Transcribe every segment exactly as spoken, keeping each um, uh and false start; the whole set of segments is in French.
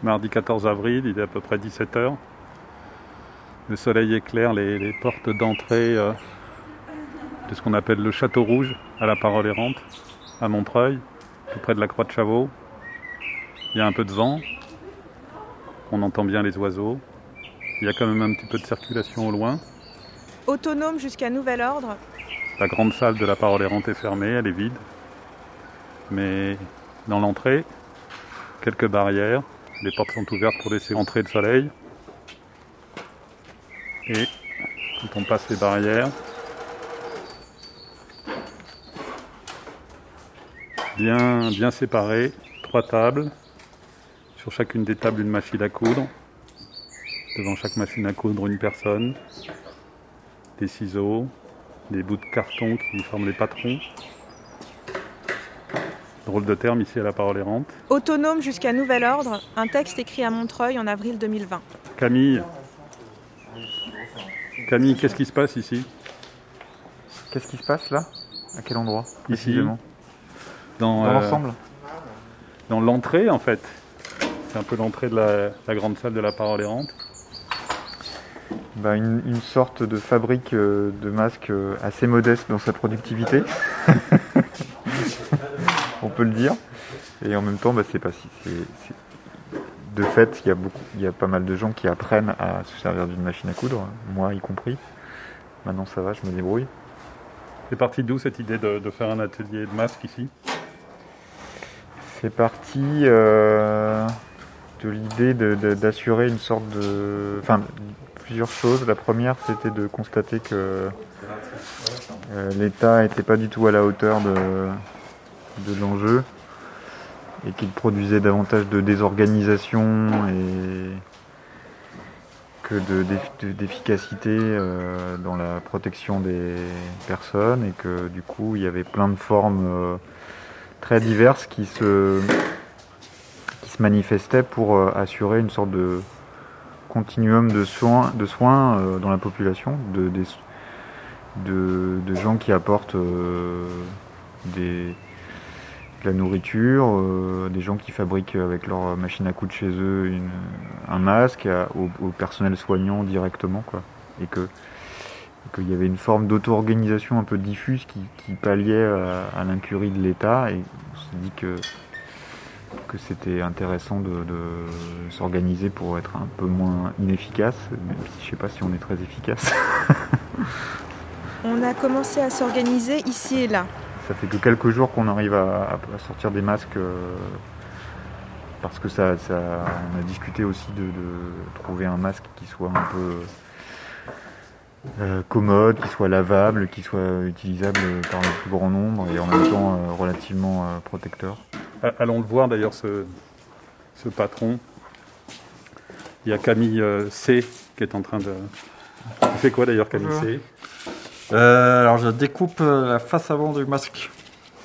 Mardi quatorze avril, il est à peu près dix-sept heures. Le soleil éclaire les, les portes d'entrée euh, de ce qu'on appelle le Château Rouge, à la Parole Errante, à Montreuil, tout près de la Croix de Chavaux. Il y a un peu de vent, on entend bien les oiseaux. Il y a quand même un petit peu de circulation au loin. Autonome jusqu'à nouvel ordre. La grande salle de la Parole Errante est fermée, elle est vide. Mais dans l'entrée, quelques barrières. Les portes sont ouvertes pour laisser entrer le soleil. Et quand on passe les barrières, bien, bien séparées, trois tables. Sur chacune des tables, une machine à coudre. Devant chaque machine à coudre, une personne. Des ciseaux, des bouts de carton qui forment les patrons. Drôle de terme ici à la Parole Errante. Autonome jusqu'à nouvel ordre, un texte écrit à Montreuil en avril deux mille vingt. Camille, Camille, qu'est-ce qui se passe ici? Qu'est-ce qui se passe là? À quel endroit? Ici, dans, dans euh, l'ensemble? Dans l'entrée en fait. C'est un peu l'entrée de la, la grande salle de la Parole Errante. Bah, une, une sorte de fabrique euh, de masques euh, assez modeste dans sa productivité. On peut le dire. Et en même temps, bah, c'est pas si. C'est, c'est... De fait, il y a beaucoup, il y a pas mal de gens qui apprennent à se servir d'une machine à coudre, moi y compris. Maintenant, ça va, je me débrouille. C'est parti d'où cette idée de, de faire un atelier de masques ici? C'est parti euh, de l'idée de, de, d'assurer une sorte de, enfin, plusieurs choses. La première, c'était de constater que euh, l'État n'était pas du tout à la hauteur de de l'enjeu et qu'il produisait davantage de désorganisation et que de, de, d'efficacité euh, dans la protection des personnes, et que du coup il y avait plein de formes euh, très diverses qui se, qui se manifestaient pour euh, assurer une sorte de continuum de soins, de soins euh, dans la population, de, de, de, de gens qui apportent euh, des de la nourriture, euh, des gens qui fabriquent avec leur machine à coudre chez eux une, un masque, à, au, au personnel soignant directement, quoi. Et que qu'il y avait une forme d'auto-organisation un peu diffuse qui, qui palliait à, à l'incurie de l'État, et on s'est dit que que c'était intéressant de, de s'organiser pour être un peu moins inefficace, même si je sais pas si on est très efficace. On a commencé à s'organiser ici et là. Ça fait que quelques jours qu'on arrive à, à sortir des masques euh, parce que ça, ça, on a discuté aussi de, de trouver un masque qui soit un peu euh, commode, qui soit lavable, qui soit utilisable par le plus grand nombre et en même temps euh, relativement euh, protecteur. Allons le voir d'ailleurs, ce, ce patron. Il y a Camille euh, C qui est en train de... Tu fais quoi d'ailleurs, Camille C? Euh, alors je découpe la face avant du masque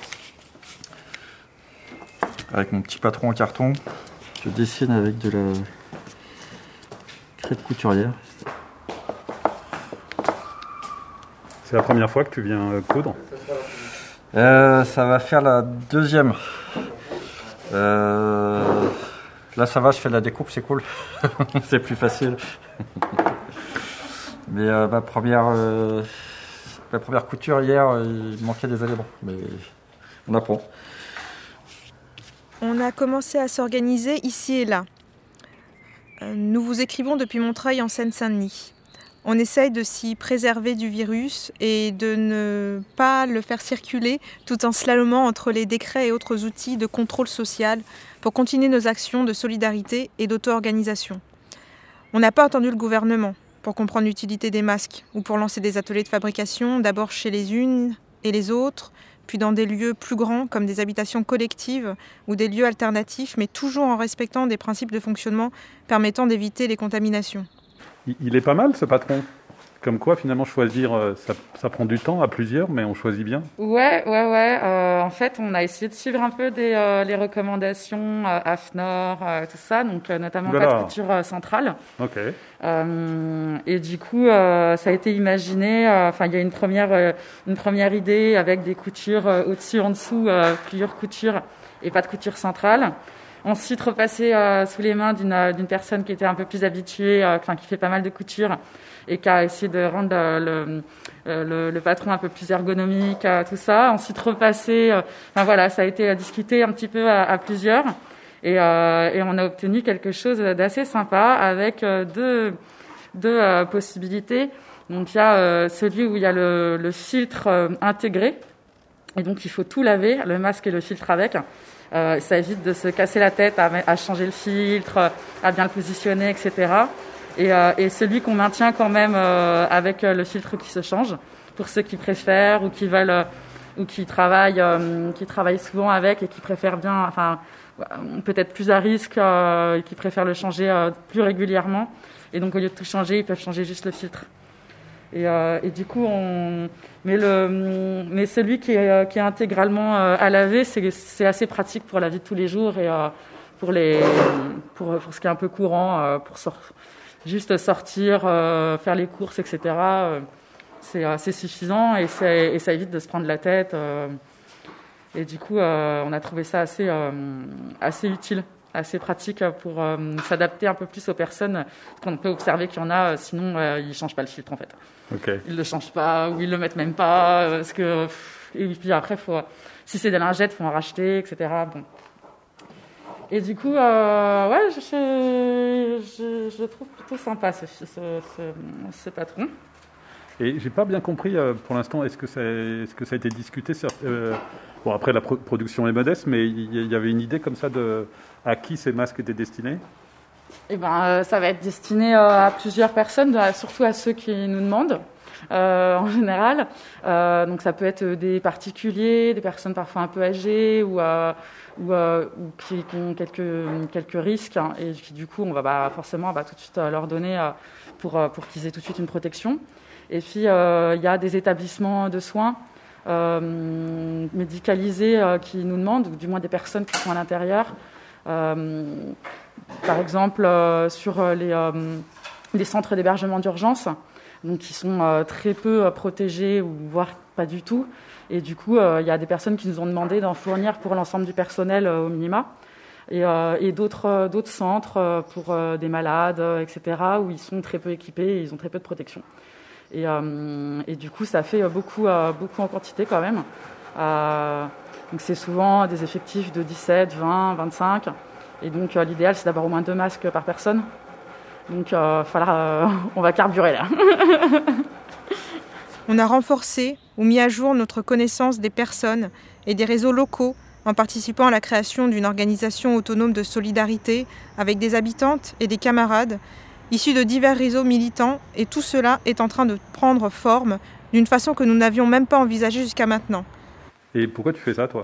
avec mon petit patron en carton. Je dessine avec de la crêpe couturière. C'est la première fois que tu viens coudre? euh, Ça va faire la deuxième. Euh, là ça va, je fais de la découpe, c'est cool. C'est plus facile. Mais euh, ma première... Euh, La première couture hier, il manquait des éléments, mais on apprend. On a commencé à s'organiser ici et là. Nous vous écrivons depuis Montreuil en Seine-Saint-Denis. On essaye de s'y préserver du virus et de ne pas le faire circuler tout en slalomant entre les décrets et autres outils de contrôle social pour continuer nos actions de solidarité et d'auto-organisation. On n'a pas attendu le gouvernement pour comprendre l'utilité des masques ou pour lancer des ateliers de fabrication, d'abord chez les unes et les autres, puis dans des lieux plus grands comme des habitations collectives ou des lieux alternatifs, mais toujours en respectant des principes de fonctionnement permettant d'éviter les contaminations. Il est pas mal ce patron. Comme quoi, finalement, choisir, ça, ça prend du temps à plusieurs, mais on choisit bien. Ouais, ouais, ouais. Euh, en fait, on a essayé de suivre un peu des, euh, les recommandations euh, AFNOR, euh, tout ça, donc euh, notamment Voilà. pas de couture euh, centrale. Ok. Euh, et du coup, euh, ça a été imaginé. Enfin, euh, il y a une première, euh, une première idée avec des coutures euh, au-dessus, en dessous, euh, plusieurs coutures et pas de couture centrale. ensuite repasser euh, sous les mains d'une, d'une personne qui était un peu plus habituée, euh, enfin, qui fait pas mal de couture et qui a essayé de rendre le, le, le, le patron un peu plus ergonomique, euh, tout ça. Ensuite repasser, euh, enfin voilà, ça a été discuté un petit peu à, à plusieurs et, euh, et on a obtenu quelque chose d'assez sympa avec euh, deux, deux euh, possibilités. Donc il y a euh, celui où il y a le, le filtre euh, intégré et donc il faut tout laver, le masque et le filtre avec. Euh, ça évite de se casser la tête à, à changer le filtre, à bien le positionner, et cetera. Et, euh, et celui qu'on maintient quand même euh, avec euh, le filtre qui se change, pour ceux qui préfèrent ou qui veulent euh, ou qui travaillent, euh, qui travaillent souvent avec et qui préfèrent bien, enfin peut-être plus à risque euh, et qui préfèrent le changer euh, plus régulièrement. Et donc au lieu de tout changer, ils peuvent changer juste le filtre. Et, euh, et du coup, on mais le mais celui qui est qui est intégralement euh, à laver, c'est c'est assez pratique pour la vie de tous les jours et euh, pour les pour pour ce qui est un peu courant, euh, pour sor- juste sortir, euh, faire les courses, et cetera. Euh, c'est assez suffisant et c'est et ça évite de se prendre la tête. Euh, et du coup, euh, on a trouvé ça assez euh, assez utile, assez pratique pour euh, s'adapter un peu plus aux personnes. Qu'on peut observer qu'il y en a, sinon euh, ils changent pas le filtre en fait. Okay. Ils le changent pas ou ils le mettent même pas parce que et puis après faut si c'est des lingettes faut en racheter, et cetera. Bon. Et du coup euh, ouais je, je je trouve plutôt sympa ce ce, ce, ce patron. Et j'ai pas bien compris euh, pour l'instant. Est-ce que ça est-ce que ça a été discuté sur, euh, bon après la pro- production est modeste, mais il y, y avait une idée comme ça de à qui ces masques étaient destinés? Eh ben, euh, ça va être destiné euh, à plusieurs personnes, surtout à ceux qui nous demandent, euh, en général. Euh, donc, ça peut être des particuliers, des personnes parfois un peu âgées ou, euh, ou, euh, ou qui, qui ont quelques, quelques risques. Hein, et qui, du coup, on va bah, forcément bah, tout de suite euh, leur donner euh, pour, euh, pour qu'ils aient tout de suite une protection. Et puis, il euh, y a des établissements de soins euh, médicalisés euh, qui nous demandent, ou du moins des personnes qui sont à l'intérieur. Euh, par exemple, euh, sur les, euh, les centres d'hébergement d'urgence, donc qui sont euh, très peu euh, protégés, ou voire pas du tout. Et du coup, il euh, y a des personnes qui nous ont demandé d'en fournir pour l'ensemble du personnel euh, au minima. Et, euh, et d'autres, euh, d'autres centres euh, pour euh, des malades, euh, et cetera, où ils sont très peu équipés et ils ont très peu de protection. Et, euh, et du coup, ça fait beaucoup, euh, beaucoup en quantité quand même. Euh, donc c'est souvent des effectifs de dix-sept, vingt, vingt-cinq. Et donc euh, l'idéal, c'est d'avoir au moins deux masques par personne. Donc euh, voilà, euh, on va carburer là. On a renforcé ou mis à jour notre connaissance des personnes et des réseaux locaux en participant à la création d'une organisation autonome de solidarité avec des habitantes et des camarades issus de divers réseaux militants, et tout cela est en train de prendre forme d'une façon que nous n'avions même pas envisagée jusqu'à maintenant. Et pourquoi tu fais ça, toi ?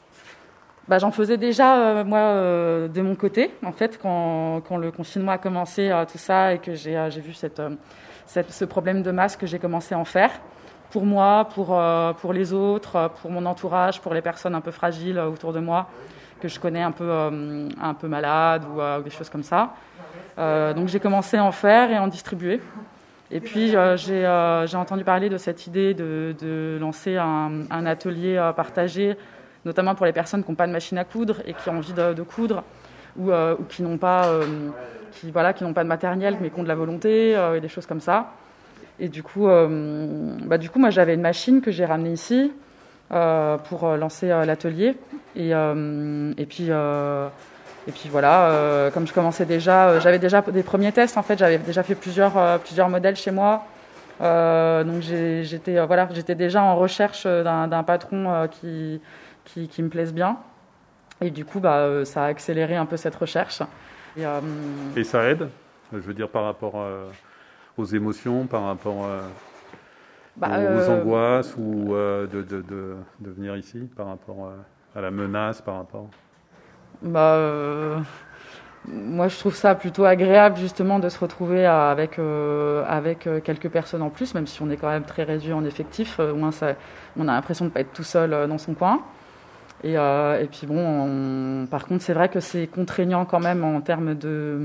Bah, j'en faisais déjà, euh, moi, euh, de mon côté, en fait, quand, quand le confinement a commencé, euh, tout ça, et que j'ai, euh, j'ai vu cette, euh, cette, ce problème de masque, j'ai commencé à en faire. Pour moi, pour, euh, pour les autres, pour mon entourage, pour les personnes un peu fragiles euh, autour de moi, que je connais un peu, euh, un peu malades ou, euh, ou des choses comme ça. Euh, donc j'ai commencé à en faire et à en distribuer. Et puis euh, j'ai, euh, j'ai entendu parler de cette idée de, de lancer un, un atelier euh, partagé, notamment pour les personnes qui n'ont pas de machine à coudre et qui ont envie de, de coudre, ou, euh, ou qui n'ont pas, euh, qui, voilà, qui n'ont pas de matériel mais qui ont de la volonté, euh, et des choses comme ça. Et du coup, euh, bah, du coup moi j'avais une machine que j'ai ramenée ici euh, pour lancer euh, l'atelier. Et, euh, et puis... Euh, Et puis voilà, euh, comme je commençais déjà, euh, j'avais déjà des premiers tests en fait, j'avais déjà fait plusieurs, euh, plusieurs modèles chez moi. Euh, donc j'ai, j'étais, euh, voilà, j'étais déjà en recherche d'un, d'un patron euh, qui, qui, qui me plaise bien. Et du coup, bah, euh, ça a accéléré un peu cette recherche. Et, euh, Et ça aide, je veux dire, par rapport euh, aux émotions, par rapport euh, bah, aux, euh, aux angoisses, ou euh, de, de, de, de venir ici, par rapport euh, à la menace, par rapport... Bah, euh, moi, je trouve ça plutôt agréable justement de se retrouver avec euh, avec quelques personnes en plus, même si on est quand même très réduit en effectif. Au moins, ça, on a l'impression de pas être tout seul dans son coin. Et, euh, et puis bon, on, par contre, c'est vrai que c'est contraignant quand même en termes de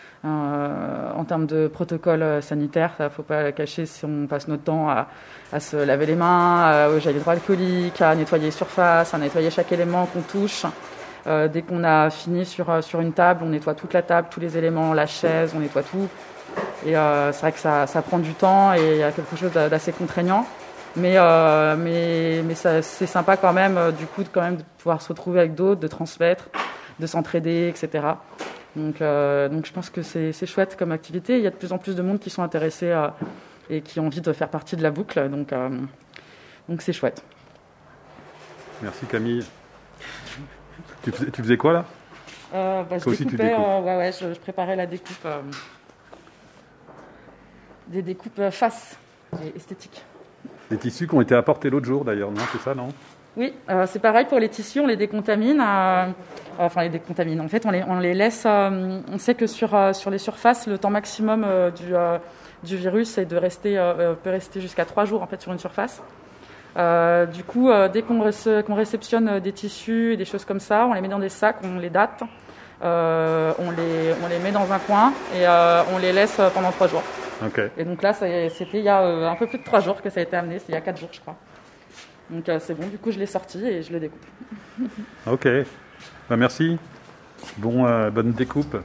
euh, en termes de protocole sanitaire. Ça, faut pas le cacher. Si on passe notre temps à, à se laver les mains, à, au gel hydroalcoolique, à nettoyer les surfaces, à nettoyer chaque élément qu'on touche. Euh, dès qu'on a fini sur, sur une table, on nettoie toute la table, tous les éléments, la chaise, on nettoie tout. Et euh, c'est vrai que ça, ça prend du temps et il y a quelque chose d'assez contraignant. Mais, euh, mais, mais ça, c'est sympa quand même, euh, du coup, de, quand même, de pouvoir se retrouver avec d'autres, de transmettre, de s'entraider, et cetera. Donc, euh, donc je pense que c'est, c'est chouette comme activité. Il y a de plus en plus de monde qui sont intéressés euh, et qui ont envie de faire partie de la boucle. Donc, euh, donc c'est chouette. Merci Camille. Tu faisais, tu faisais quoi là euh, bah, Je découpais, euh, ouais, ouais, je, je préparais la découpe, euh, des découpes euh, face et esthétiques. Les tissus qui ont été apportés l'autre jour d'ailleurs, non? C'est ça, non? Oui, euh, c'est pareil pour les tissus, on les décontamine. Euh, enfin, les décontamine. En fait, on les, on les laisse. Euh, on sait que sur, euh, sur les surfaces, le temps maximum euh, du, euh, du virus est de rester, euh, peut rester jusqu'à trois jours en fait sur une surface. Euh, du coup, euh, dès qu'on, rece- qu'on réceptionne des tissus et des choses comme ça, on les met dans des sacs, on les date, euh, on, les, on les met dans un coin et euh, on les laisse pendant trois jours. Okay. Et donc là, ça, c'était il y a euh, un peu plus de trois jours que ça a été amené, c'est il y a quatre jours, je crois. Donc euh, c'est bon, du coup, je l'ai sorti et je le découpe. Ok, bah, merci. Bon, euh, bonne découpe.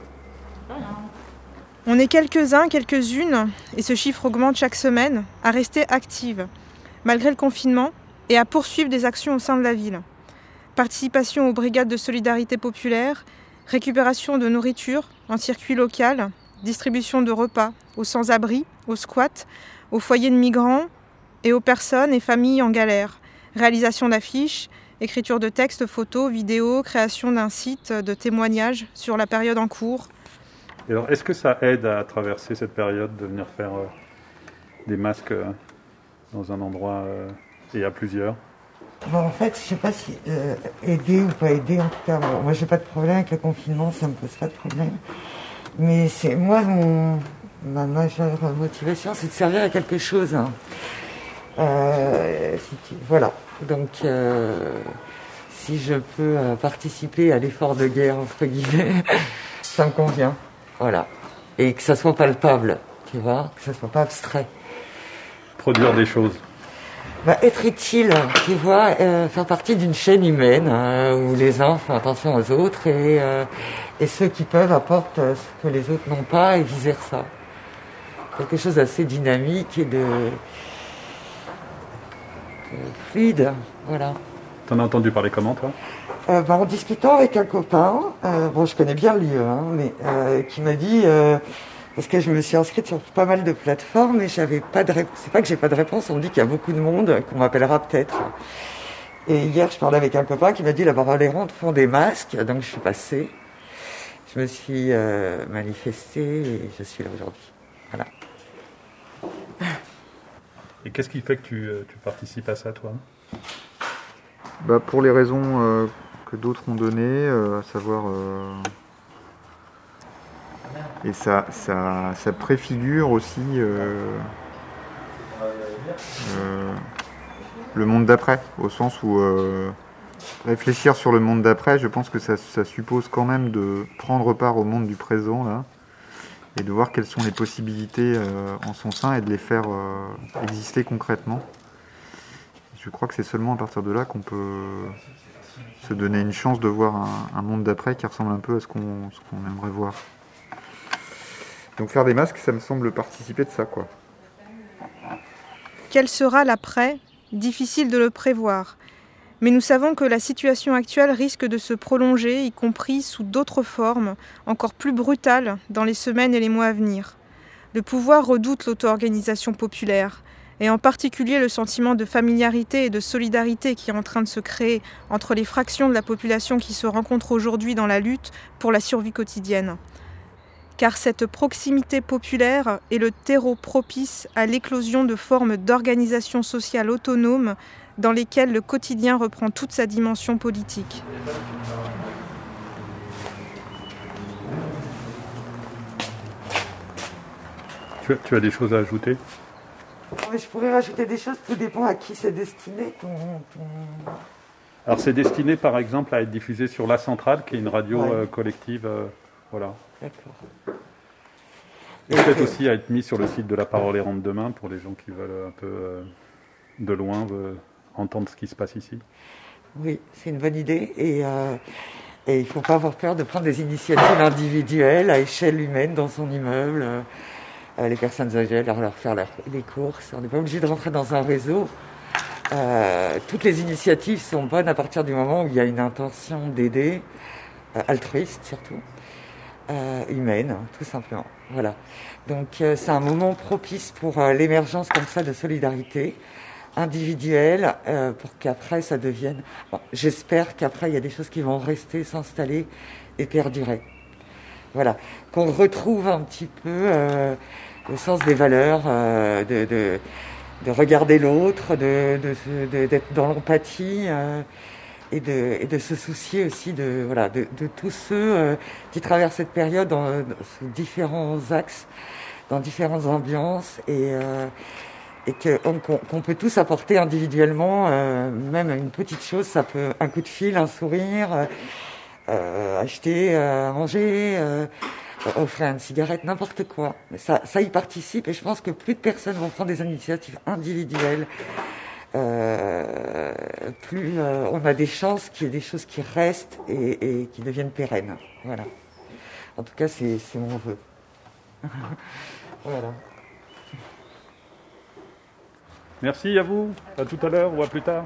On est quelques-uns, quelques-unes, et ce chiffre augmente chaque semaine, à rester actives, malgré le confinement, et à poursuivre des actions au sein de la ville. Participation aux brigades de solidarité populaire, récupération de nourriture en circuit local, distribution de repas aux sans-abri, aux squats, aux foyers de migrants et aux personnes et familles en galère, réalisation d'affiches, écriture de textes, photos, vidéos, création d'un site de témoignages sur la période en cours. Et alors, est-ce que ça aide à traverser cette période de venir faire euh, des masques euh, dans un endroit euh, et à plusieurs? Bon, en fait, je sais pas si euh, aider ou pas aider, en tout cas, bon, moi j'ai pas de problème avec le confinement, ça me pose pas de problème. Mais c'est moi, mon, ma majeure motivation, c'est de servir à quelque chose. Hein. Euh, si tu, voilà, donc euh, si je peux euh, participer à l'effort de guerre, entre guillemets, ça me convient. Voilà. Et que ça soit palpable, tu vois, que ça soit pas abstrait. Produire des choses. Bah, être utile, tu vois, euh, faire partie d'une chaîne humaine euh, où les uns font attention aux autres et, euh, et ceux qui peuvent apportent euh, ce que les autres n'ont pas et vice versa. Quelque chose d'assez dynamique et de, de fluide, voilà. T'en as entendu parler comment, toi? Euh, bah, en discutant avec un copain, euh, bon, je connais bien le lieu, hein, mais euh, qui m'a dit, euh, parce que je me suis inscrite sur pas mal de plateformes et j'avais pas de réponse. C'est pas que j'ai pas de réponse, on me dit qu'il y a beaucoup de monde, qu'on m'appellera peut-être. Et hier, je parlais avec un copain qui m'a dit, là-bas, les rondes font des masques, donc je suis passée. Je me suis euh, manifestée et je suis là aujourd'hui. Voilà. Et qu'est-ce qui fait que tu, tu participes à ça, toi? Bah, pour les raisons euh, que d'autres ont données, euh, à savoir... Euh, et ça, ça, ça préfigure aussi euh, euh, le monde d'après, au sens où euh, réfléchir sur le monde d'après, je pense que ça, ça suppose quand même de prendre part au monde du présent, là, et de voir quelles sont les possibilités euh, en son sein et de les faire euh, exister concrètement. Je crois que c'est seulement à partir de là qu'on peut se donner une chance de voir un, un monde d'après qui ressemble un peu à ce qu'on, ce qu'on aimerait voir. Donc faire des masques, ça me semble participer de ça, quoi. Quel sera l'après? Difficile de le prévoir. Mais nous savons que la situation actuelle risque de se prolonger, y compris sous d'autres formes, encore plus brutales, dans les semaines et les mois à venir. Le pouvoir redoute l'auto-organisation populaire, et en particulier le sentiment de familiarité et de solidarité qui est en train de se créer entre les fractions de la population qui se rencontrent aujourd'hui dans la lutte pour la survie quotidienne. Car cette proximité populaire est le terreau propice à l'éclosion de formes d'organisation sociale autonome dans lesquelles le quotidien reprend toute sa dimension politique. Tu as, tu as des choses à ajouter? Je pourrais rajouter des choses, tout dépend à qui c'est destiné. Ton, ton... Alors c'est destiné par exemple à être diffusé sur La Centrale, qui est une radio ouais. euh, collective. Euh, voilà. D'accord. Et peut-être que... aussi à être mis sur le site de La Parole errante demain pour les gens qui veulent un peu euh, de loin euh, entendre ce qui se passe ici. Oui, c'est une bonne idée. Et euh, Et il ne faut pas avoir peur de prendre des initiatives individuelles à échelle humaine dans son immeuble. Euh, les personnes âgées, leur, leur faire leur, les courses. On n'est pas obligé de rentrer dans un réseau. Euh, toutes les initiatives sont bonnes à partir du moment où il y a une intention d'aider, euh, altruiste surtout, euh, humaine, hein, tout simplement. Voilà. Donc euh, c'est un moment propice pour euh, l'émergence comme ça de solidarité individuelle, euh, pour qu'après ça devienne... Bon, j'espère qu'après il y a des choses qui vont rester, s'installer et perdurer. Voilà. Qu'on retrouve un petit peu euh, le sens des valeurs, euh, de, de, de regarder l'autre, de, de, de, d'être dans l'empathie euh, et, de, et de se soucier aussi de, voilà, de, de tous ceux euh, qui traversent cette période dans, dans différents axes, dans différentes ambiances et... Euh, et qu'on qu'on peut tous apporter individuellement, euh, même une petite chose, ça peut un coup de fil, un sourire, euh, acheter euh, à manger, euh, offrir une cigarette, n'importe quoi. Mais ça, ça y participe et je pense que plus de personnes vont prendre des initiatives individuelles, euh, plus euh, on a des chances qu'il y ait des choses qui restent et, et qui deviennent pérennes. Voilà. En tout cas, c'est c'est mon vœu. Voilà. Merci à vous, à tout à l'heure ou à plus tard.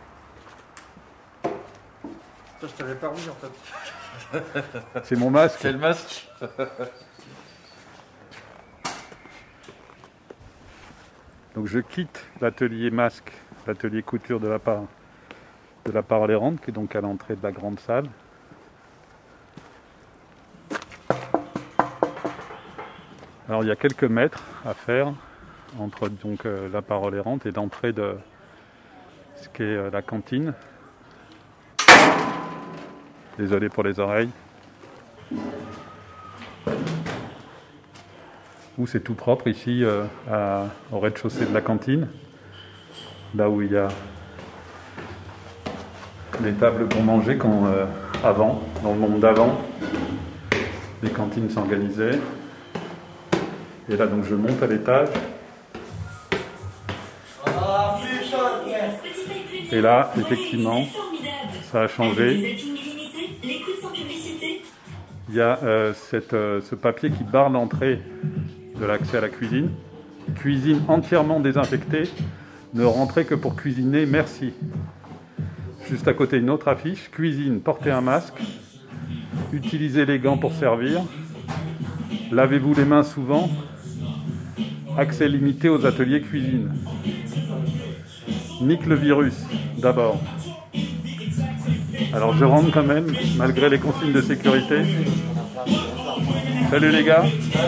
Ça, je t'avais pas remis en fait. C'est mon masque. C'est le masque. Donc je quitte l'atelier masque, l'atelier couture de la part de la parole errante, qui est donc à l'entrée de la grande salle. Alors il y a quelques mètres à faire entre donc euh, la parole errante et l'entrée de ce qu'est euh, la cantine. Désolé pour les oreilles. Où c'est tout propre ici euh, à, au rez-de-chaussée de la cantine, là où il y a les tables pour manger quand euh, avant, dans le monde d'avant, les cantines s'organisaient. Et là donc je monte à l'étage. Et là, effectivement, ça a changé. Il y a euh, cette, euh, ce papier qui barre l'entrée de l'accès à la cuisine. Cuisine entièrement désinfectée. Ne rentrez que pour cuisiner, merci. Juste à côté, une autre affiche. Cuisine, portez un masque. Utilisez les gants pour servir. Lavez-vous les mains souvent. Accès limité aux ateliers cuisine. Nique le virus, d'abord. Alors je rentre quand même, malgré les consignes de sécurité. Salut les gars.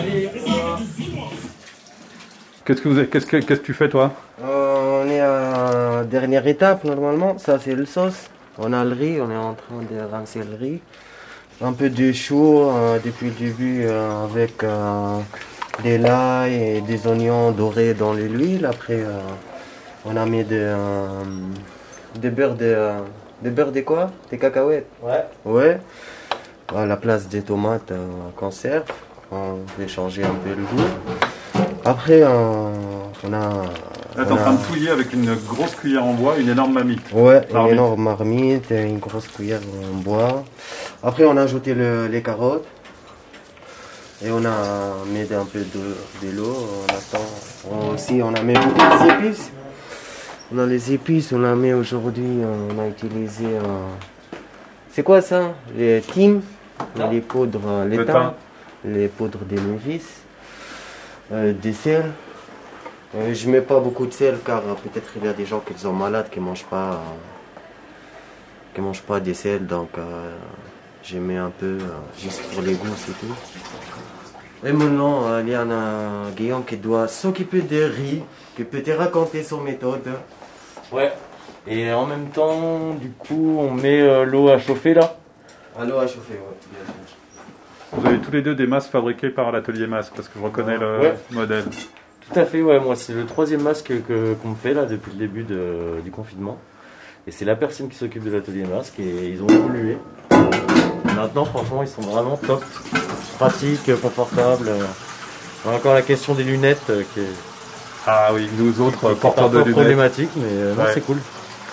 Qu'est-ce que vous avez, qu'est-ce que, qu'est-ce que tu fais toi? euh, On est à la dernière étape normalement, ça c'est le sauce. On a le riz, on est en train de rincer le riz. Un peu de chaud euh, depuis le début euh, avec euh, des l'ail et des oignons dorés dans l'huile. Après euh, on a mis de, euh, de beurre de, euh, de beurre de quoi? Des cacahuètes. Ouais. Ouais. À la place des tomates euh, conserve. On fait changer un peu le goût. Après euh, on a... Là t'es en train de touiller avec une grosse cuillère en bois, une énorme marmite. Ouais, une Marmite. énorme marmite, une grosse cuillère en bois. Après on a ajouté le, les carottes. Et on a mis un peu de, de l'eau. On attend. On, aussi on a mis beaucoup d'épices. On a les épices, on a mis aujourd'hui, on a utilisé... Euh, c'est quoi ça? Les thym, les poudres, les Le thym, thym. les poudres d'énovis, euh, des sel. Euh, je mets pas beaucoup de sel car euh, peut-être il y a des gens qui sont malades qui mangent pas, euh, qui mangent pas des sel, donc euh, j'ai mis un peu euh, juste pour les goûts, c'est tout. Et maintenant, euh, il y en a Guillaume qui doit s'occuper de riz, qui peut te raconter son méthode. Ouais. Et en même temps, du coup, on met euh, l'eau à chauffer là. À l'eau à chauffer, ouais, bien sûr. Vous avez tous les deux des masques fabriqués par l'atelier masque, parce que je reconnais le Ouais. modèle. Tout à fait, ouais. Moi, c'est le troisième masque que qu'on me fait là depuis le début de, du confinement. Et c'est la personne qui s'occupe de l'atelier masque et ils ont évolué. Maintenant, franchement, ils sont vraiment top. Pratique, confortable. On a encore la question des lunettes euh, qui est Ah oui, nous autres qui est porteurs de parfois lunettes. problématique, mais euh, non, Ouais. c'est cool.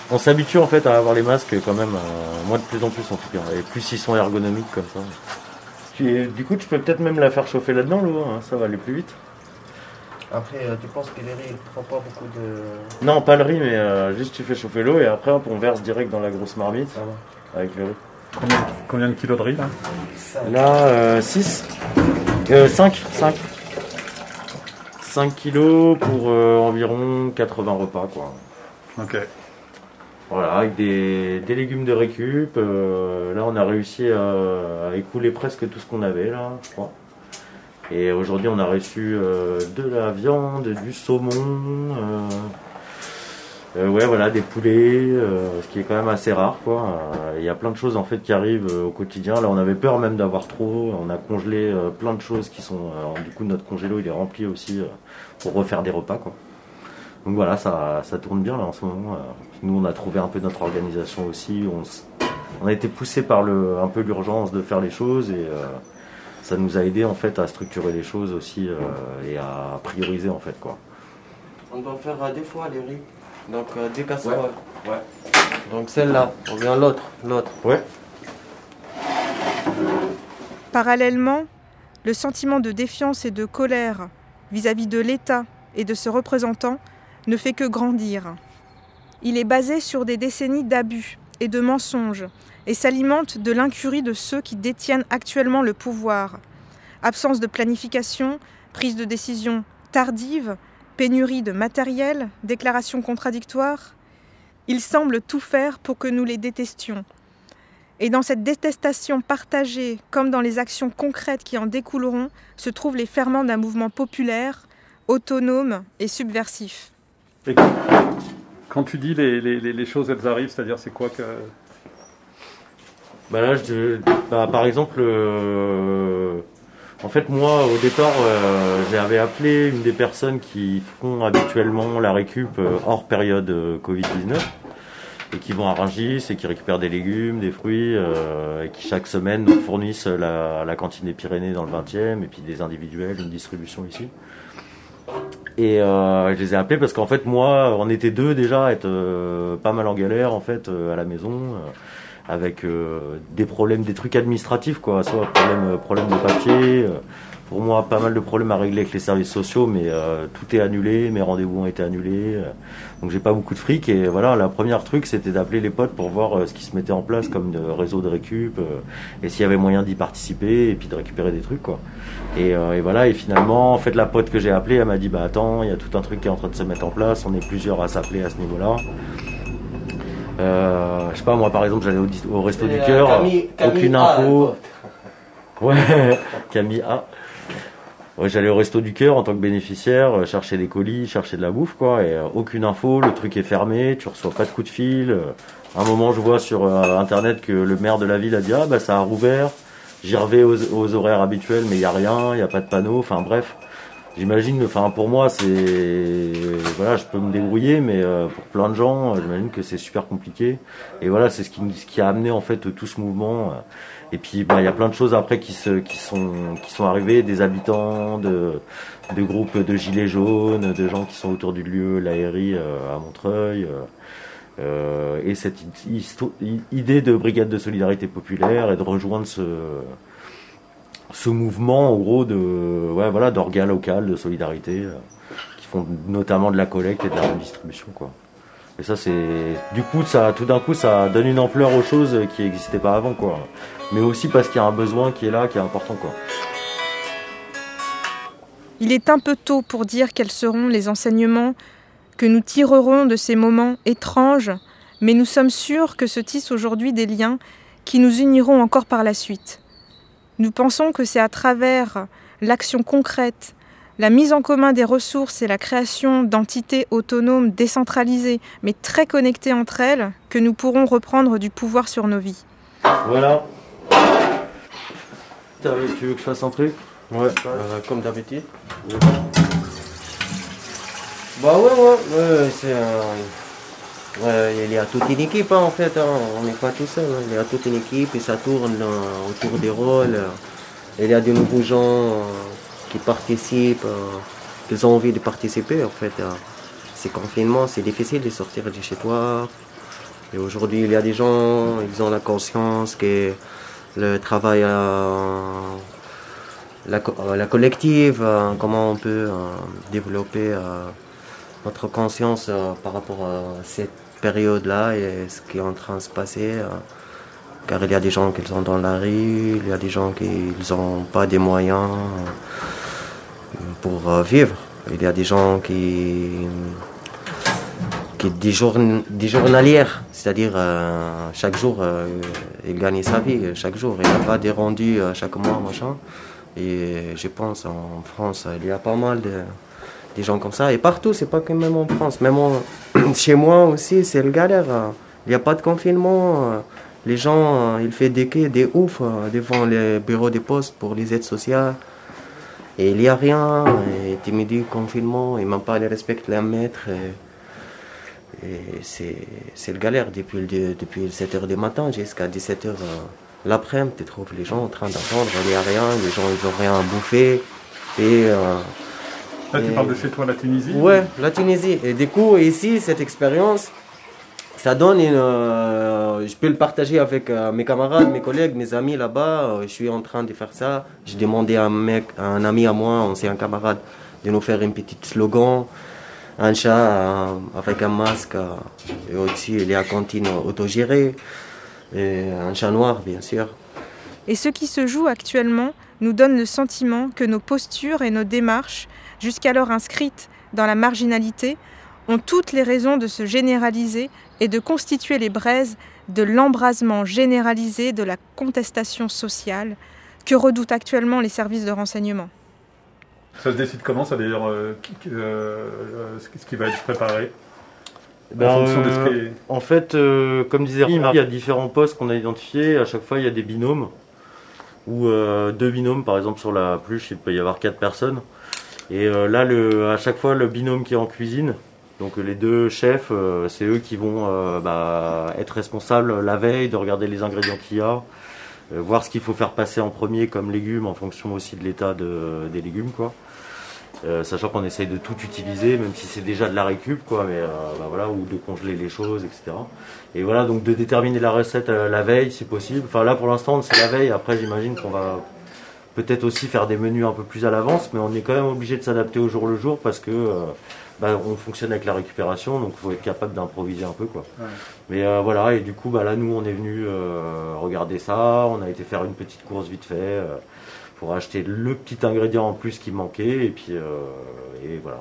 on s'habitue en fait à avoir les masques quand même, euh, moi de plus en plus en tout cas, et plus ils sont ergonomiques comme ça. Tu, du coup tu peux peut-être même la faire chauffer là-dedans l'eau, hein, ça va aller plus vite. Après, euh, tu penses que le riz il prend pas beaucoup de... Non, pas le riz, mais euh, juste tu fais chauffer l'eau et après hop, on verse direct dans la grosse marmite Ça va. avec le riz. Combien, combien de kilos de riz là? Là, euh, six, euh, cinq, cinq. cinq kilos pour euh, environ quatre-vingts repas quoi. Ok. Voilà, avec des, des légumes de récup. Euh, là, on a réussi à, à écouler presque tout ce qu'on avait là, je crois. Et aujourd'hui, on a reçu euh, de la viande, du saumon, euh, euh, ouais, voilà, des poulets, euh, ce qui est quand même assez rare, quoi. Il euh, y a plein de choses en fait qui arrivent euh, au quotidien. Là, on avait peur même d'avoir trop. On a congelé euh, plein de choses qui sont. Alors, du coup, notre congélo, il est rempli aussi euh, pour refaire des repas, quoi. Donc voilà, ça, ça tourne bien là en ce moment. Nous, on a trouvé un peu notre organisation aussi. On, on a été poussé par le, un peu l'urgence de faire les choses et euh, ça nous a aidé en fait à structurer les choses aussi euh, et à prioriser en fait quoi. On doit faire euh, deux fois les riz, donc euh, deux casseroles. Ouais. ouais. Donc celle-là, on vient l'autre, l'autre. Ouais. Parallèlement, le sentiment de défiance et de colère vis-à-vis de l'État et de ses représentants ne fait que grandir. Il est basé sur des décennies d'abus et de mensonges et s'alimente de l'incurie de ceux qui détiennent actuellement le pouvoir. Absence de planification, prise de décision tardive, pénurie de matériel, déclarations contradictoires. Ils semblent tout faire pour que nous les détestions. Et dans cette détestation partagée, comme dans les actions concrètes qui en découleront, se trouvent les ferments d'un mouvement populaire, autonome et subversif. Et quand tu dis les, les, les choses, elles arrivent, c'est-à-dire c'est quoi que... Bah là, je, bah, par exemple, euh, en fait, moi, au départ, euh, j'avais appelé une des personnes qui font habituellement la récup euh, hors période euh, covid dix-neuf et qui vont à Rungis et qui récupèrent des légumes, des fruits euh, et qui chaque semaine nous fournissent la, la cantine des Pyrénées dans le vingtième et puis des individuels, une distribution ici. Et euh, je les ai appelés parce qu'en fait moi on était deux déjà à être euh, pas mal en galère en fait euh, à la maison euh, avec euh, des problèmes, des trucs administratifs quoi, soit problème, problème de papier, euh, pour moi pas mal de problèmes à régler avec les services sociaux mais euh, tout est annulé, mes rendez-vous ont été annulés, euh, donc j'ai pas beaucoup de fric et voilà la première truc c'était d'appeler les potes pour voir euh, ce qui se mettait en place comme de réseau de récup euh, et s'il y avait moyen d'y participer et puis de récupérer des trucs quoi. Et, euh, et voilà, et finalement, en fait, la pote que j'ai appelée, elle m'a dit, bah attends, il y a tout un truc qui est en train de se mettre en place, on est plusieurs à s'appeler à ce niveau-là. Euh, je sais pas, moi par exemple, j'allais au, au Resto du Cœur, Camille, Camille aucune A, info. Ouais, Camille A. Ouais, j'allais au Resto du Cœur en tant que bénéficiaire, chercher des colis, chercher de la bouffe, quoi, et euh, aucune info, le truc est fermé, tu reçois pas de coup de fil. Euh, à un moment, je vois sur euh, internet que le maire de la ville a dit, ah bah ça a rouvert. J'y reviens aux, aux horaires habituels, mais il n'y a rien, il n'y a pas de panneau, enfin bref. J'imagine, enfin pour moi, c'est... Voilà, je peux me débrouiller, mais euh, pour plein de gens, j'imagine que c'est super compliqué. Et voilà, c'est ce qui, ce qui a amené en fait tout ce mouvement. Et puis, bah, il y a plein de choses après qui, se, qui, sont, qui sont arrivées, des habitants, de, de groupes de gilets jaunes, de gens qui sont autour du lieu, l'Aérie euh, à Montreuil. Euh, Euh, et cette idée de brigade de solidarité populaire et de rejoindre ce, ce mouvement en gros de ouais, voilà, d'organes locales de solidarité euh, qui font notamment de la collecte et de la redistribution quoi. Et ça c'est du coup ça tout d'un coup ça donne une ampleur aux choses qui n'existaient pas avant quoi. Mais aussi parce qu'il y a un besoin qui est là, qui est important quoi. Il est un peu tôt pour dire quels seront les enseignements que nous tirerons de ces moments étranges, mais nous sommes sûrs que se tissent aujourd'hui des liens qui nous uniront encore par la suite. Nous pensons que c'est à travers l'action concrète, la mise en commun des ressources et la création d'entités autonomes décentralisées, mais très connectées entre elles, que nous pourrons reprendre du pouvoir sur nos vies. Voilà. Tu veux que je fasse un truc ? Ouais, euh, comme d'habitude. Ouais. Bah ouais, ouais, ouais c'est euh, ouais, il y a toute une équipe hein, en fait, hein. On n'est pas tout seul, hein. Il y a toute une équipe et ça tourne euh, autour des rôles. Il y a de nouveaux gens euh, qui participent, euh, qui ont envie de participer en fait. Euh. Ces confinements, c'est difficile de sortir de chez toi, Et aujourd'hui, il y a des gens, ils ont la conscience que le travail, euh, la, la collective, euh, comment on peut euh, développer euh, notre conscience euh, par rapport à cette période-là et ce qui est en train de se passer. Euh, car il y a des gens qui sont dans la rue, il y a des gens qui n'ont pas des moyens euh, pour euh, vivre. Il y a des gens qui... des, journ- des journalières, c'est-à-dire euh, chaque jour, euh, il gagne sa vie, chaque jour, il n'y a pas des rendus euh, chaque mois, machin. Et je pense en France, il y a pas mal de, de gens comme ça. Et partout, c'est pas que même en France, même en, chez moi aussi, c'est le galère. Il n'y a pas de confinement. Les gens, ils font des quais, des ouf devant les bureaux de poste pour les aides sociales. Et il n'y a rien. Et tu me dis confinement, et même pas ils respectent les mètres. Et, et c'est, c'est le galère depuis, le, depuis sept heures du matin jusqu'à dix-sept heures euh, l'après-midi. Tu trouves les gens en train d'attendre, il n'y a rien, les gens ils n'ont rien à bouffer. Et, euh, Là, tu et, parles de chez toi, la Tunisie? Ouais, la Tunisie. Et du coup, ici, cette expérience, ça donne une. Euh, je peux le partager avec euh, mes camarades, mes collègues, mes amis là-bas. Euh, je suis en train de faire ça. J'ai demandé à un mec, à un ami à moi, ancien camarade, de nous faire une petite slogan. Un chat euh, avec un masque. Euh, et aussi, il y a une cantine autogérée. Et un chat noir, bien sûr. Et ce qui se joue actuellement nous donne le sentiment que nos postures et nos démarches, jusqu'alors inscrites dans la marginalité, ont toutes les raisons de se généraliser et de constituer les braises de l'embrasement généralisé de la contestation sociale que redoutent actuellement les services de renseignement. Ça se décide comment, ça d'ailleurs, euh, euh, ce qui va être préparé ben, en fonction de ce euh, qui est... En fait, euh, comme disait Rim, il y a différents postes qu'on a identifiés. À chaque fois, il y a des binômes. Ou euh, deux binômes, par exemple, sur la pluche, il peut y avoir quatre personnes. Et euh, là, le, à chaque fois, le binôme qui est en cuisine, donc les deux chefs, euh, c'est eux qui vont euh, bah, être responsables la veille de regarder les ingrédients qu'il y a, euh, voir ce qu'il faut faire passer en premier comme légumes en fonction aussi de l'état de, des légumes, quoi. Euh, sachant qu'on essaye de tout utiliser, même si c'est déjà de la récup, quoi, mais euh, bah, voilà, ou de congeler les choses, et cetera. Et voilà, donc de déterminer la recette euh, la veille, si possible. Enfin là, pour l'instant, c'est la veille. Après, j'imagine qu'on va peut-être aussi faire des menus un peu plus à l'avance, mais on est quand même obligé de s'adapter au jour le jour parce que euh, bah, on fonctionne avec la récupération, donc il faut être capable d'improviser un peu, quoi. Ouais. Mais euh, voilà, et du coup, bah, là, nous, on est venu euh, regarder ça. On a été faire une petite course vite fait. Euh, pour acheter le petit ingrédient en plus qui manquait, et puis euh, et voilà.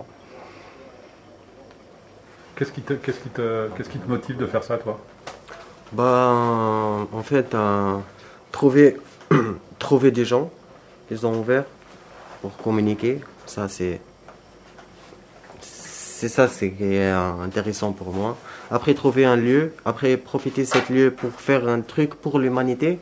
Qu'est-ce qui, te, qu'est-ce, qui te, qu'est-ce qui te motive de faire ça, toi? Bah, en fait, euh, trouver, trouver des gens qui sont ouverts pour communiquer, ça c'est, c'est ça c'est qui est intéressant pour moi. Après, trouver un lieu, après profiter de ce lieu pour faire un truc pour l'humanité.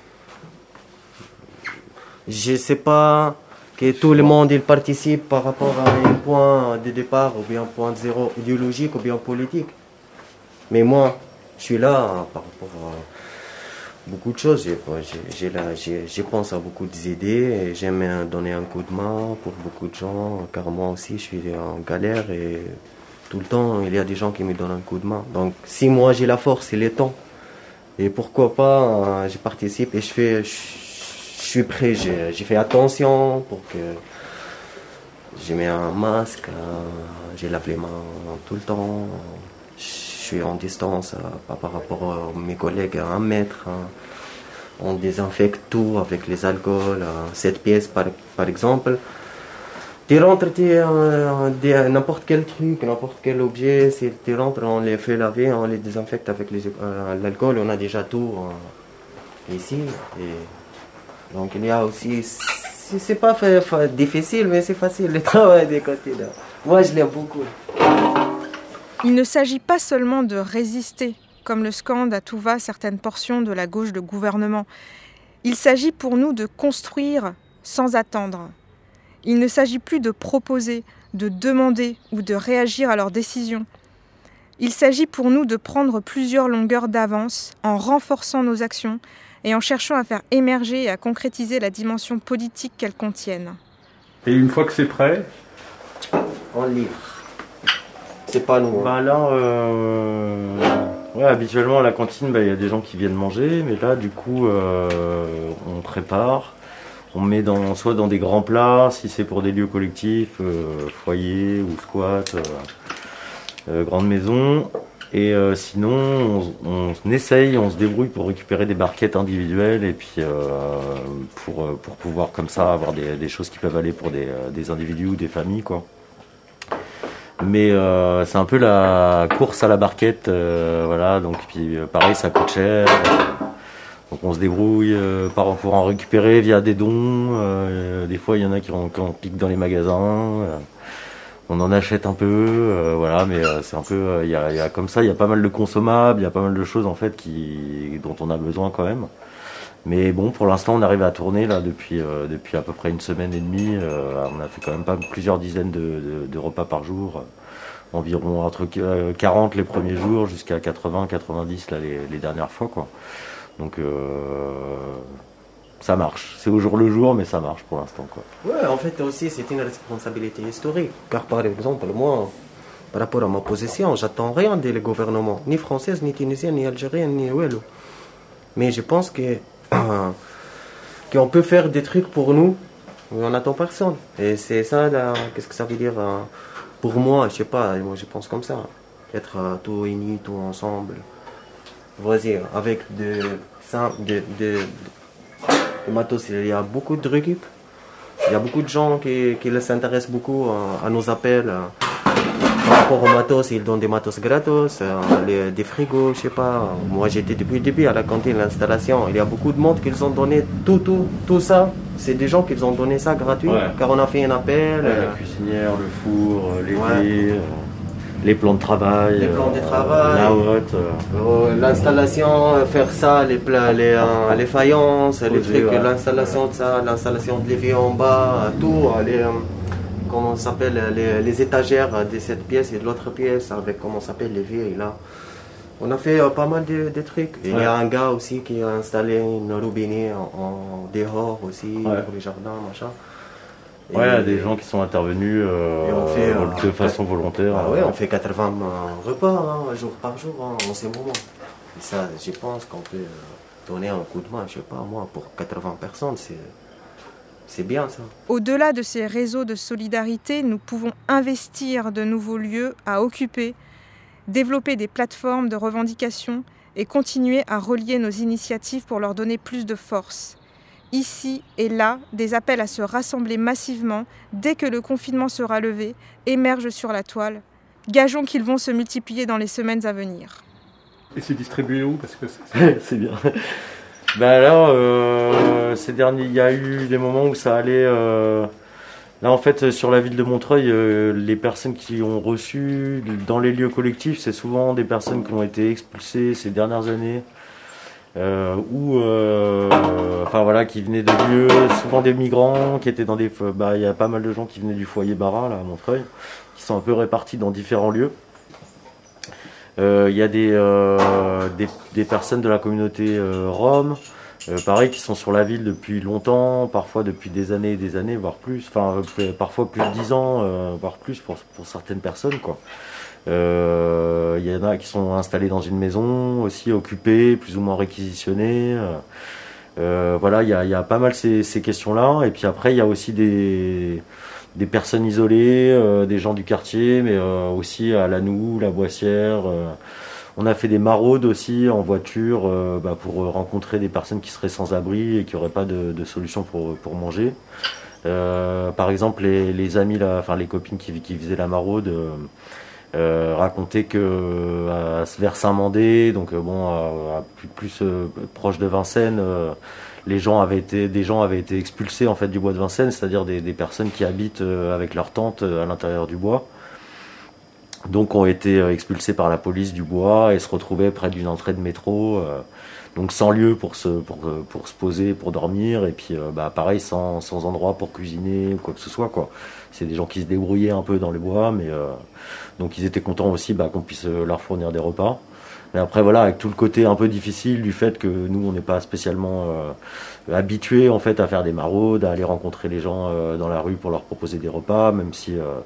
Je ne sais pas que tout le monde il participe par rapport à un point de départ ou bien un point de zéro idéologique ou bien politique. Mais moi, je suis là par rapport à beaucoup de choses. J'ai, j'ai, j'ai, je pense à beaucoup d'idées et j'aime donner un coup de main pour beaucoup de gens, car moi aussi je suis en galère et tout le temps il y a des gens qui me donnent un coup de main. Donc si moi j'ai la force et le temps, et pourquoi pas, je participe et je fais... Je, Je suis prêt, j'ai, j'ai fait attention pour que j'ai mis un masque, euh, j'ai lavé les mains tout le temps, je suis en distance euh, par rapport à mes collègues à un mètre, hein. On désinfecte tout avec les alcools, euh, cette pièce par, par exemple. Tu rentres, tu euh, n'importe quel truc, n'importe quel objet, si tu rentres, on les fait laver, on les désinfecte avec les, euh, l'alcool, on a déjà tout euh, ici. Et donc il y a aussi, c'est pas fait, fait, difficile, mais c'est facile le travail des côtés là. Moi je l'aime beaucoup. Il ne s'agit pas seulement de résister, comme le scandent à tout va certaines portions de la gauche de gouvernement. Il s'agit pour nous de construire sans attendre. Il ne s'agit plus de proposer, de demander ou de réagir à leurs décisions. Il s'agit pour nous de prendre plusieurs longueurs d'avance en renforçant nos actions et en cherchant à faire émerger et à concrétiser la dimension politique qu'elles contiennent. Et une fois que c'est prêt, on livre. C'est pas nous. Bah là, euh, Ouais, habituellement à la cantine, bah, y a des gens qui viennent manger, mais là du coup euh, on prépare, on met dans, soit dans des grands plats, si c'est pour des lieux collectifs, euh, foyer ou squat, euh, euh, grande maison, et euh, sinon on, on essaye, on se débrouille pour récupérer des barquettes individuelles et puis euh, pour, pour pouvoir comme ça avoir des, des choses qui peuvent aller pour des, des individus ou des familles, quoi. Mais euh, c'est un peu la course à la barquette, euh, voilà. Donc puis euh, pareil, ça coûte cher. Euh, donc on se débrouille euh, par, pour en récupérer via des dons. Euh, des fois, il y en a qui en, qui en piquent dans les magasins. Euh, on en achète un peu, euh, voilà. Mais euh, c'est un peu, il euh, y, y a comme ça, il y a pas mal de consommables, il y a pas mal de choses en fait qui, dont on a besoin quand même. Mais bon, pour l'instant, on arrive à tourner là depuis euh, depuis à peu près une semaine et demie. Euh, on a fait quand même pas plusieurs dizaines de, de, de repas par jour, euh, environ entre quarante les premiers jours jusqu'à quatre-vingts, quatre-vingt-dix là les, les dernières fois, quoi. Donc euh, ça marche. C'est au jour le jour, mais ça marche pour l'instant, quoi. Ouais, en fait aussi c'est une responsabilité historique, car par exemple moi, par rapport à ma position, j'attends rien des gouvernements, ni française, ni tunisienne, ni algérienne, ni ouello. Mais je pense que qu'on peut faire des trucs pour nous, mais on n'attend personne. Et c'est ça, là, qu'est-ce que ça veut dire euh, pour moi, je sais pas, moi je pense comme ça. Être euh, tout unis, tout ensemble. Vas-y, avec de, ça, de, de, de matos, il y a beaucoup de récup. Il y a beaucoup de gens qui, qui s'intéressent beaucoup à, à nos appels. À, par rapport au matos, ils donnent des matos gratos, euh, les, des frigos, je sais pas. Moi j'étais depuis le début à la cantine, l'installation. Il y a beaucoup de monde qui ont donné tout, tout, tout ça. C'est des gens qui ont donné ça gratuit, ouais. Car on a fait un appel. Ouais, euh, la cuisinière, le four, les ouais. euh, les plans de travail. Les plans de travail. La haute. Euh, l'installation, faire ça, les, plats, les, euh, les faïences, les trucs, ouais. L'installation de ça, l'installation de l'évier en bas, tout. Les, euh, comment ça s'appelle, les, les étagères de cette pièce et de l'autre pièce, avec comment ça s'appelle, l'évier là. On a fait euh, pas mal de, de trucs. Et ouais. Il y a un gars aussi qui a installé une robinet en, en dehors aussi, ouais. Pour les jardins, machin. Et ouais, il y a des gens qui sont intervenus euh, et on fait, euh, de façon volontaire. Ah ouais, on fait quatre-vingts repas, hein, jour par jour, hein, en ces moments. Et ça, je pense qu'on peut euh, donner un coup de main, je sais pas, moi, pour quatre-vingts personnes, c'est... C'est bien ça. Au-delà de ces réseaux de solidarité, nous pouvons investir de nouveaux lieux à occuper, développer des plateformes de revendication et continuer à relier nos initiatives pour leur donner plus de force. Ici et là, des appels à se rassembler massivement dès que le confinement sera levé émergent sur la toile. Gageons qu'ils vont se multiplier dans les semaines à venir. Et c'est distribué où? Parce que c'est... c'est bien. Ben là, euh, ces derniers, il y a eu des moments où ça allait. Euh, là, en fait, sur la ville de Montreuil, euh, les personnes qui ont reçu dans les lieux collectifs, c'est souvent des personnes qui ont été expulsées ces dernières années, euh, ou, euh, enfin voilà, qui venaient de lieux, souvent des migrants, qui étaient dans des. Bah, il y a pas mal de gens qui venaient du foyer Bara là à Montreuil, qui sont un peu répartis dans différents lieux. Il euh, y a des, euh, des, des personnes de la communauté euh, Rome, euh, pareil, qui sont sur la ville depuis longtemps, parfois depuis des années et des années, voire plus, enfin euh, parfois plus de dix ans, euh, voire plus pour, pour certaines personnes, quoi. Il euh, y en a qui sont installés dans une maison, aussi occupés, plus ou moins réquisitionnés. Euh, euh, voilà, il y a, y a pas mal ces, ces questions-là. Et puis après, il y a aussi des... des personnes isolées, euh, des gens du quartier, mais euh, aussi à Lannou, la Boissière. Euh, on a fait des maraudes aussi en voiture euh, bah, pour rencontrer des personnes qui seraient sans abri et qui n'auraient pas de, de solution pour, pour manger. Euh, par exemple, les, les amis, là, enfin les copines qui, qui faisaient la maraude euh, euh, racontaient que euh, vers Saint-Mandé, donc euh, bon, à, à plus, plus euh, proche de Vincennes, euh, les gens avaient été, des gens avaient été expulsés en fait du bois de Vincennes, c'est-à-dire des, des personnes qui habitent euh, avec leur tente euh, à l'intérieur du bois. Donc ont été euh, expulsés par la police du bois et se retrouvaient près d'une entrée de métro, euh, donc sans lieu pour se pour pour se poser, pour dormir, et puis euh, bah pareil sans sans endroit pour cuisiner ou quoi que ce soit, quoi. C'est des gens qui se débrouillaient un peu dans les bois, mais euh, donc ils étaient contents aussi bah, qu'on puisse leur fournir des repas. Mais après voilà, avec tout le côté un peu difficile du fait que nous on n'est pas spécialement euh, habitués en fait à faire des maraudes, à aller rencontrer les gens euh, dans la rue pour leur proposer des repas, même si euh,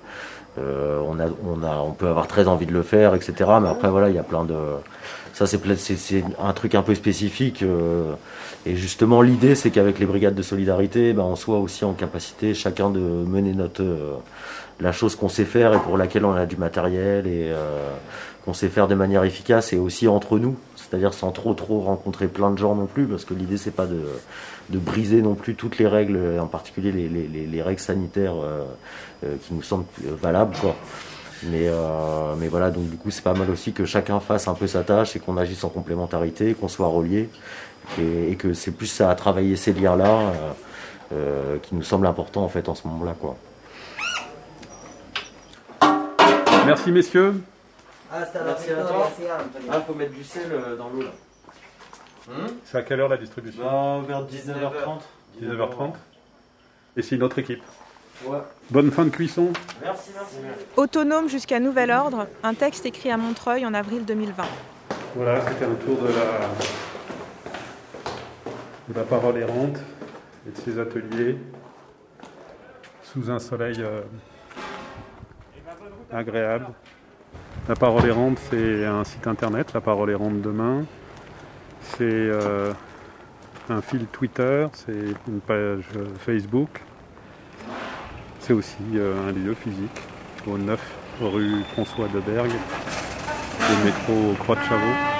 Euh, on, a, on, a, on peut avoir très envie de le faire, et cetera. Mais après, voilà, il y a plein de... Ça, c'est, c'est, c'est un truc un peu spécifique. Euh, et justement, l'idée, c'est qu'avec les brigades de solidarité, ben, on soit aussi en capacité, chacun, de mener notre, euh, la chose qu'on sait faire et pour laquelle on a du matériel et euh, qu'on sait faire de manière efficace et aussi entre nous. C'est-à-dire sans trop, trop rencontrer plein de gens non plus, parce que l'idée, c'est pas de, de briser non plus toutes les règles, en particulier les, les, les règles sanitaires euh, euh, qui nous semblent valables, quoi. Mais, euh, mais voilà, donc du coup, c'est pas mal aussi que chacun fasse un peu sa tâche et qu'on agisse en complémentarité, qu'on soit reliés, et, et que c'est plus ça à travailler ces liens-là euh, euh, qui nous semble important en fait en ce moment-là, quoi. Merci messieurs. Ah, c'est Merci à toi. Ah, faut mettre du sel dans l'eau là. Hum c'est à quelle heure la distribution? Bah, vers dix-neuf heures trente. dix-neuf heures trente. Et c'est une autre équipe. Ouais. Bonne fin de cuisson. Merci, merci. Autonome jusqu'à nouvel ordre, un texte écrit à Montreuil en avril deux mille vingt. Voilà, c'était un tour de la, de la parole errante et de ses ateliers sous un soleil euh, agréable. La parole errante, c'est un site internet, La Parole Errante Demain. C'est euh, un fil Twitter, c'est une page Facebook. C'est aussi euh, un lieu physique, au neuf rue François Debergue, au métro Croix de Chavaux.